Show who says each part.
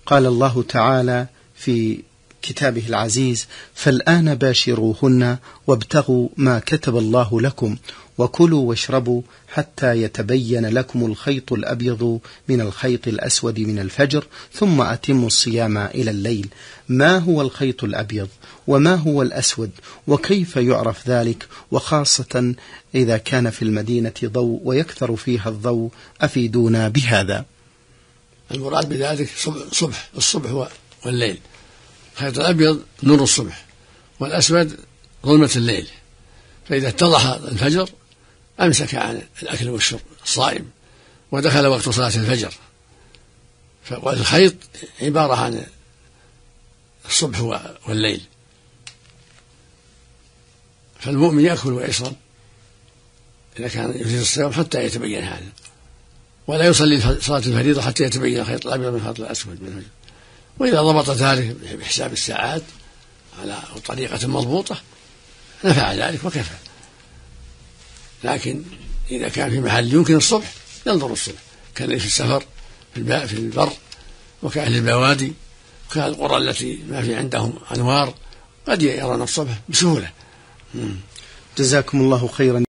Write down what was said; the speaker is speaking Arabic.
Speaker 1: قال الله تعالى في كتابه العزيز: فالآن باشروهن وابتغوا ما كتب الله لكم وكلوا واشربوا حتى يتبين لكم الخيط الأبيض من الخيط الأسود من الفجر ثم أتموا الصيام إلى الليل. ما هو الخيط الأبيض وما هو الأسود وكيف يعرف ذلك، وخاصة إذا كان في المدينة ضوء ويكثر فيها الضوء؟ أفيدونا بهذا.
Speaker 2: المراد بذلك الصبح والليل. الخيط الأبيض نور الصبح، والأسود ظلمة الليل. فإذا اتضح الفجر أمسك عن الأكل والشرب الصائم ودخل وقت صلاة الفجر. والخيط عبارة عن الصبح والليل. فالمؤمن يأكل ويشرب إذا كان يريد الصيام حتى يتبين هذا، ولا يصلي صلاة الفريضة حتى يتبين الخيط الأبيض من الخيط الأسود من الفجر. وإذا ضبط ذلك بحساب الساعات على طريقة مضبوطة نفع ذلك وكفى. لكن إذا كان في محل يمكن الصبح ينظر الصبح، كان في السفر في البر وكأهل البوادي وكأهل القرى التي ما في عندهم أنوار قد يرون الصبح بسهولة.
Speaker 1: جزاكم الله خيرا.